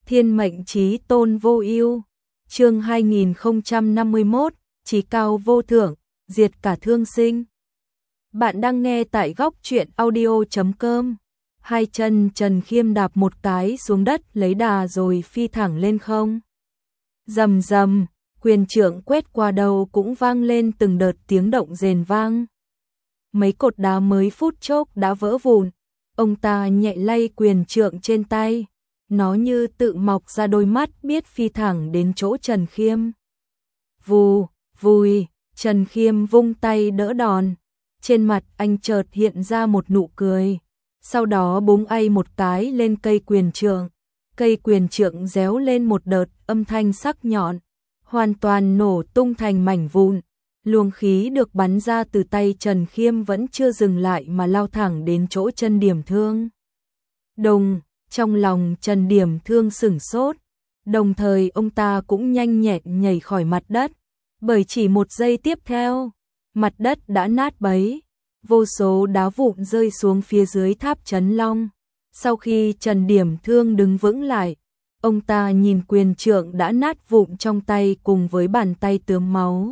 Thiên mệnh chí tôn vô ưu. Chương 2051, chí cao vô thượng, diệt cả thương sinh. Bạn đang nghe tại góc truyện audio.com. Hai chân Trần Khiêm đạp một cái xuống đất lấy đà rồi phi thẳng lên không. Rầm rầm, quyền trượng quét qua đầu cũng vang lên từng đợt tiếng động rền vang. Mấy cột đá mới phút chốc đã vỡ vụn. Ông ta nhẹ lay quyền trượng trên tay. Nó như tự mọc ra đôi mắt biết phi thẳng đến chỗ Trần Khiêm. Vù, vùi, Trần Khiêm vung tay đỡ đòn. Trên mặt anh chợt hiện ra một nụ cười. Sau đó búng ay một cái lên cây quyền trượng. Cây quyền trượng réo lên một đợt âm thanh sắc nhọn. Hoàn toàn nổ tung thành mảnh vụn. Luồng khí được bắn ra từ tay Trần Khiêm vẫn chưa dừng lại mà lao thẳng đến chỗ chân điểm thương. Đùng, trong lòng Trần Điểm Thương sửng sốt, đồng thời ông ta cũng nhanh nhẹn nhảy khỏi mặt đất, bởi chỉ một giây tiếp theo, mặt đất đã nát bấy, vô số đá vụn rơi xuống phía dưới tháp Trấn Long. Sau khi Trần Điểm Thương đứng vững lại, ông ta nhìn quyền trượng đã nát vụn trong tay cùng với bàn tay tưới máu.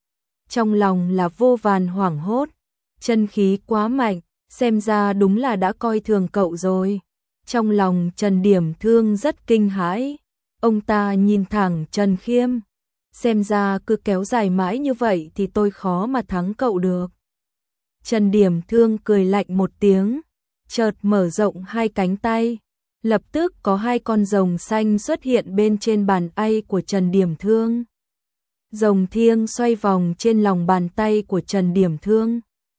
Trong lòng là vô vàn hoảng hốt, chân khí quá mạnh, xem ra đúng là đã coi thường cậu rồi. Trong lòng Trần Điểm Thương rất kinh hãi, ông ta nhìn thẳng Trần Khiêm, xem ra cứ kéo dài mãi như vậy thì tôi khó mà thắng cậu được. Trần Điểm Thương cười lạnh một tiếng, chợt mở rộng hai cánh tay, lập tức có hai con rồng xanh xuất hiện bên trên bàn tay của Trần Điểm Thương. Rồng thiêng xoay vòng trên lòng bàn tay của Trần Điểm Thương,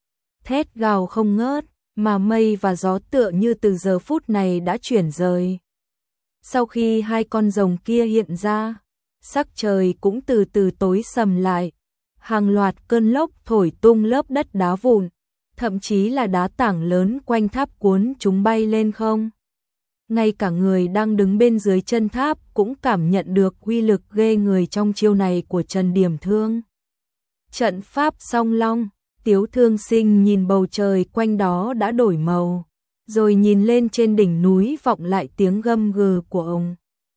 thét gào không ngớt. Mà mây và gió tựa như từ giờ phút này đã chuyển rời. Sau khi hai con rồng kia hiện ra, sắc trời cũng từ từ tối sầm lại. Hàng loạt cơn lốc thổi tung lớp đất đá vụn, thậm chí là đá tảng lớn quanh tháp cuốn chúng bay lên không. Ngay cả người đang đứng bên dưới chân tháp cũng cảm nhận được uy lực ghê người trong chiêu này của Trần Điểm Thương. Trận pháp Song Long. Tiếu Thương Sinh nhìn bầu trời quanh đó đã đổi màu, rồi nhìn lên trên đỉnh núi vọng lại tiếng gầm gừ của ông.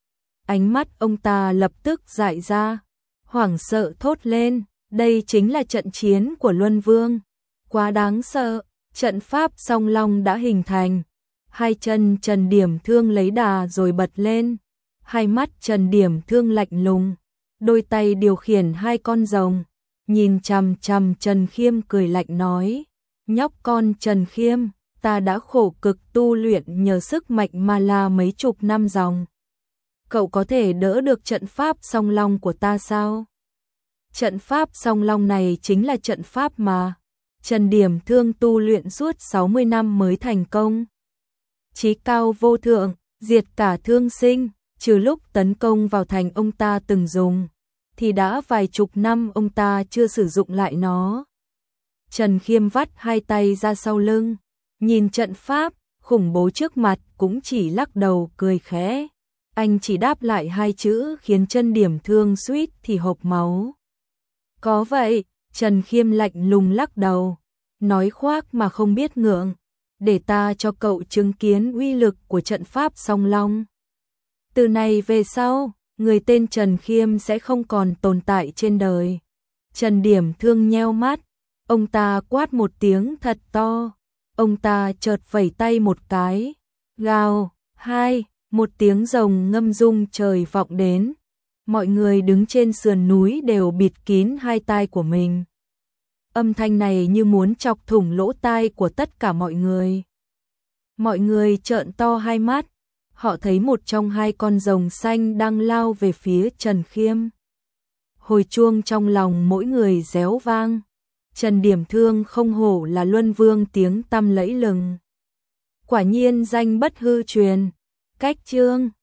Ánh mắt ông ta lập tức dại ra, hoảng sợ thốt lên, đây chính là trận chiến của Luân Vương. Quá đáng sợ, trận pháp Song Long đã hình thành. Hai chân Trần Điểm Thương lấy đà rồi bật lên, hai mắt Trần Điểm Thương lạnh lùng, đôi tay điều khiển hai con rồng. Nhìn chằm chằm Trần Khiêm cười lạnh nói, nhóc con Trần Khiêm, ta đã khổ cực tu luyện nhờ sức mạnh mà là mấy chục năm dòng. Cậu có thể đỡ được trận pháp Song Long của ta sao? Trận pháp Song Long này chính là trận pháp mà Trần Điểm Thương tu luyện suốt 60 năm mới thành công. Chí cao vô thượng, diệt cả thương sinh, trừ lúc tấn công vào thành ông ta từng dùng. Thì đã vài chục năm ông ta chưa sử dụng lại nó. Trần Khiêm vắt hai tay ra sau lưng, nhìn trận pháp khủng bố trước mặt cũng chỉ lắc đầu cười khẽ. Anh chỉ đáp lại hai chữ khiến Trần Điểm Thương suýt thì hộc máu. Có vậy, Trần Khiêm lạnh lùng lắc đầu, nói khoác mà không biết ngượng, để ta cho cậu chứng kiến uy lực của trận pháp Song Long. Từ này về sau, người tên Trần Khiêm sẽ không còn tồn tại trên đời. Trần Điểm Thương nheo mắt, ông ta quát một tiếng thật to, ông ta chợt vẩy tay một cái, gào, hai, một tiếng rồng ngâm rung trời vọng đến. Mọi người đứng trên sườn núi đều bịt kín hai tai của mình. Âm thanh này như muốn chọc thủng lỗ tai của tất cả mọi người. Mọi người trợn to hai mắt. Họ thấy một trong hai con rồng xanh đang lao về phía Trần Khiêm. Hồi chuông trong lòng mỗi người réo vang. Trần Điểm Thương không hổ là Luân Vương tiếng tăm lẫy lừng. Quả nhiên danh bất hư truyền. Cách chương